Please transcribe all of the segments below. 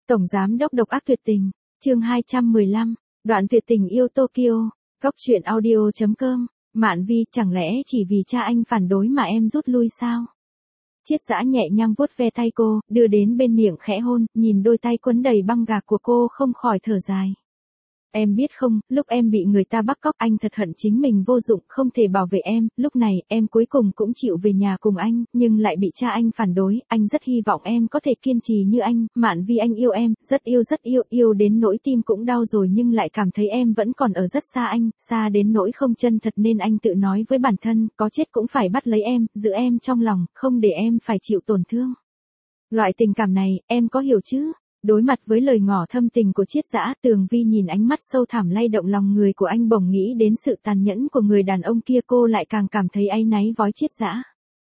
Tổng giám đốc độc ác tuyệt tình, chương 215, đoạn tuyệt tình yêu Tokyo, góc truyện audio.com, Mạn Vi, chẳng lẽ chỉ vì cha anh phản đối mà em rút lui sao? Triết Dã nhẹ nhàng vuốt ve tay cô, đưa đến bên miệng khẽ hôn, nhìn đôi tay quấn đầy băng gạc của cô không khỏi thở dài. Em biết không, lúc em bị người ta bắt cóc anh thật hận chính mình vô dụng, không thể bảo vệ em, lúc này em cuối cùng cũng chịu về nhà cùng anh, nhưng lại bị cha anh phản đối, anh rất hy vọng em có thể kiên trì như anh, Mạn Vi, anh yêu em, rất yêu, yêu đến nỗi tim cũng đau rồi nhưng lại cảm thấy em vẫn còn ở rất xa anh, xa đến nỗi không chân thật nên anh tự nói với bản thân, có chết cũng phải bắt lấy em, giữ em trong lòng, không để em phải chịu tổn thương. Loại tình cảm này, em có hiểu chứ? Đối mặt với lời ngỏ thâm tình của Triết Dã, Tường Vi nhìn ánh mắt sâu thẳm lay động lòng người của anh, bỗng nghĩ đến sự tàn nhẫn của người đàn ông kia, cô lại càng cảm thấy áy náy với Triết Dã.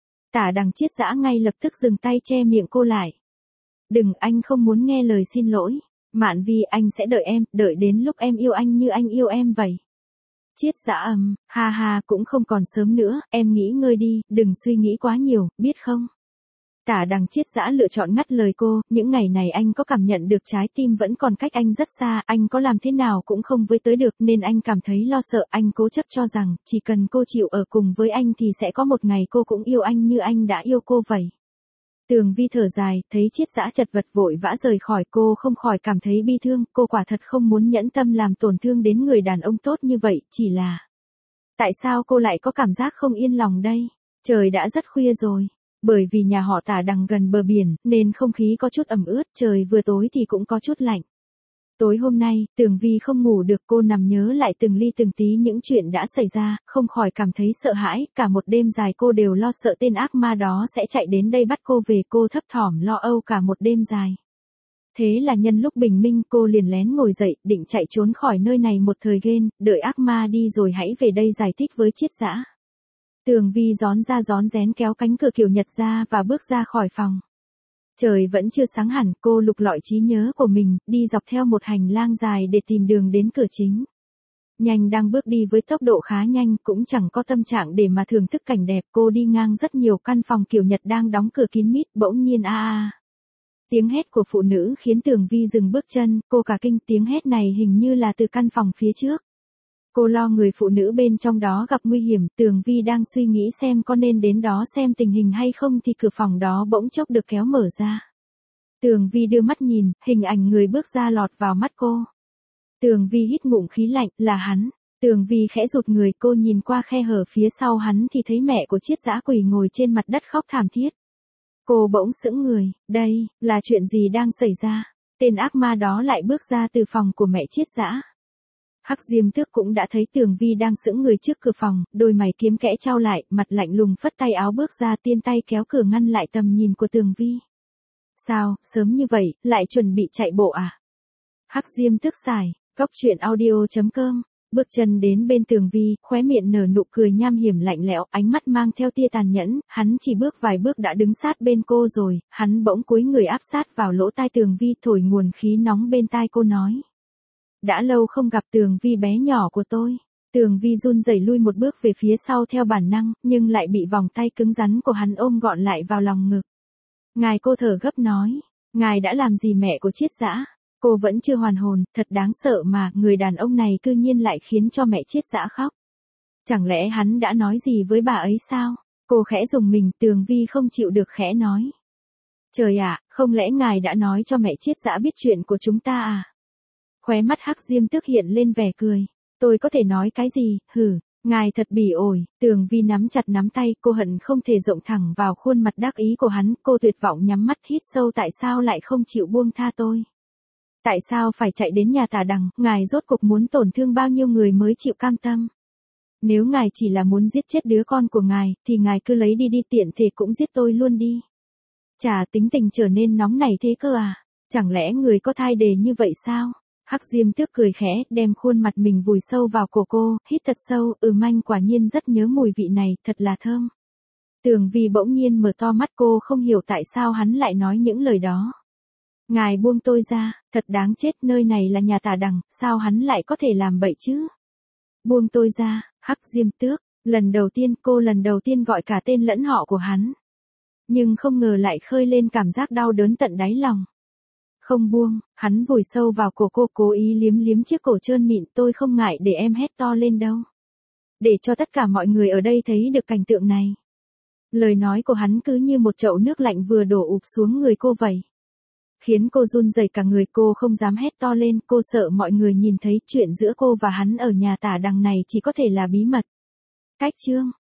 Tả Đằng Triết Dã ngay lập tức dừng tay che miệng cô lại. Đừng, anh không muốn nghe lời xin lỗi. Mạn Vi, anh sẽ đợi em, đợi đến lúc em yêu anh như anh yêu em vậy. Triết Dã ha, cũng không còn sớm nữa, em nghỉ ngơi đi, đừng suy nghĩ quá nhiều, biết không? Tả Đằng Triết Dã lựa chọn ngắt lời cô, những ngày này anh có cảm nhận được trái tim vẫn còn cách anh rất xa, anh có làm thế nào cũng không với tới được nên anh cảm thấy lo sợ, anh cố chấp cho rằng, chỉ cần cô chịu ở cùng với anh thì sẽ có một ngày cô cũng yêu anh như anh đã yêu cô vậy. Tường Vi thở dài, thấy Triết Dã chật vật vội vã rời khỏi, cô không khỏi cảm thấy bi thương, cô quả thật không muốn nhẫn tâm làm tổn thương đến người đàn ông tốt như vậy, chỉ là... Tại sao cô lại có cảm giác không yên lòng đây? Trời đã rất khuya rồi. Bởi vì nhà họ Tả Đằng gần bờ biển, nên không khí có chút ẩm ướt, trời vừa tối thì cũng có chút lạnh. Tối hôm nay, Tường Vi không ngủ được, cô nằm nhớ lại từng ly từng tí những chuyện đã xảy ra, không khỏi cảm thấy sợ hãi, cả một đêm dài cô đều lo sợ tên ác ma đó sẽ chạy đến đây bắt cô về, cô thấp thỏm lo âu cả một đêm dài. Thế là nhân lúc bình minh cô liền lén ngồi dậy, định chạy trốn khỏi nơi này một thời gian, đợi ác ma đi rồi hãy về đây giải thích với Triết Dã. Tường Vi rón rén kéo cánh cửa kiểu Nhật ra và bước ra khỏi phòng. Trời vẫn chưa sáng hẳn, cô lục lọi trí nhớ của mình, đi dọc theo một hành lang dài để tìm đường đến cửa chính. Nhanh đang bước đi với tốc độ khá nhanh, cũng chẳng có tâm trạng để mà thưởng thức cảnh đẹp, cô đi ngang rất nhiều căn phòng kiểu Nhật đang đóng cửa kín mít, bỗng nhiên tiếng hét của phụ nữ khiến Tường Vi dừng bước chân, cô cả kinh, tiếng hét này hình như là từ căn phòng phía trước. Cô lo người phụ nữ bên trong đó gặp nguy hiểm, Tường Vi đang suy nghĩ xem có nên đến đó xem tình hình hay không thì cửa phòng đó bỗng chốc được kéo mở ra. Tường Vi đưa mắt nhìn, hình ảnh người bước ra lọt vào mắt cô. Tường Vi hít ngụm khí lạnh, là hắn. Tường Vi khẽ rụt người, cô nhìn qua khe hở phía sau hắn thì thấy mẹ của Triết Dã quỳ ngồi trên mặt đất khóc thảm thiết. Cô bỗng sững người, đây, là chuyện gì đang xảy ra? Tên ác ma đó lại bước ra từ phòng của mẹ Triết Dã. Hắc Diêm Tước cũng đã thấy Tường Vi đang sững người trước cửa phòng, đôi mày kiếm kẽ chau lại, mặt lạnh lùng phất tay áo bước ra, tiên tay kéo cửa ngăn lại tầm nhìn của Tường Vi. Sao, sớm như vậy, lại chuẩn bị chạy bộ à? Hắc Diêm Tước xài, góc truyện audio.com, bước chân đến bên Tường Vi, khóe miệng nở nụ cười nham hiểm lạnh lẽo, ánh mắt mang theo tia tàn nhẫn, hắn chỉ bước vài bước đã đứng sát bên cô rồi, hắn bỗng cúi người áp sát vào lỗ tai Tường Vi, thổi nguồn khí nóng bên tai cô nói. Đã lâu không gặp Tường Vi bé nhỏ của tôi. Tường Vi run rẩy lui một bước về phía sau theo bản năng, nhưng lại bị vòng tay cứng rắn của hắn ôm gọn lại vào lòng ngực. Ngài, cô thở gấp nói. Ngài đã làm gì mẹ của Triết Dã? Cô vẫn chưa hoàn hồn, thật đáng sợ mà, người đàn ông này cư nhiên lại khiến cho mẹ Triết Dã khóc. Chẳng lẽ hắn đã nói gì với bà ấy sao? Cô khẽ rùng mình, Tường Vi không chịu được khẽ nói. Trời ạ, không lẽ ngài đã nói cho mẹ Triết Dã biết chuyện của chúng ta à? Khóe mắt Hắc Diêm Tước hiện lên vẻ cười. Tôi có thể nói cái gì, ngài thật bỉ ổi. Tường Vi nắm chặt nắm tay, cô hận không thể rộng thẳng vào khuôn mặt đắc ý của hắn, cô tuyệt vọng nhắm mắt hít sâu, tại sao lại không chịu buông tha tôi? Tại sao phải chạy đến nhà Tả Đằng, ngài rốt cuộc muốn tổn thương bao nhiêu người mới chịu cam tâm? Nếu ngài chỉ là muốn giết chết đứa con của ngài, thì ngài cứ lấy đi tiện thể cũng giết tôi luôn đi. Chả, tính tình trở nên nóng nảy thế cơ à? Chẳng lẽ người có thai đề như vậy sao? Hắc Diêm Tước cười khẽ, đem khuôn mặt mình vùi sâu vào cổ cô, hít thật sâu, anh quả nhiên rất nhớ mùi vị này, thật là thơm. Tường Vi bỗng nhiên mở to mắt, cô không hiểu tại sao hắn lại nói những lời đó. Ngài buông tôi ra, thật đáng chết, nơi này là nhà Tả Đằng, sao hắn lại có thể làm bậy chứ? Buông tôi ra, Hắc Diêm Tước, cô lần đầu tiên gọi cả tên lẫn họ của hắn. Nhưng không ngờ lại khơi lên cảm giác đau đớn tận đáy lòng. Không buông, hắn vùi sâu vào cổ cô cố ý liếm liếm chiếc cổ trơn mịn, tôi không ngại để em hét to lên đâu. Để cho tất cả mọi người ở đây thấy được cảnh tượng này. Lời nói của hắn cứ như một chậu nước lạnh vừa đổ ụp xuống người cô vậy. Khiến cô run rẩy cả người, cô không dám hét to lên, cô sợ mọi người nhìn thấy chuyện giữa cô và hắn ở nhà tả đằng này chỉ có thể là bí mật. Cách chương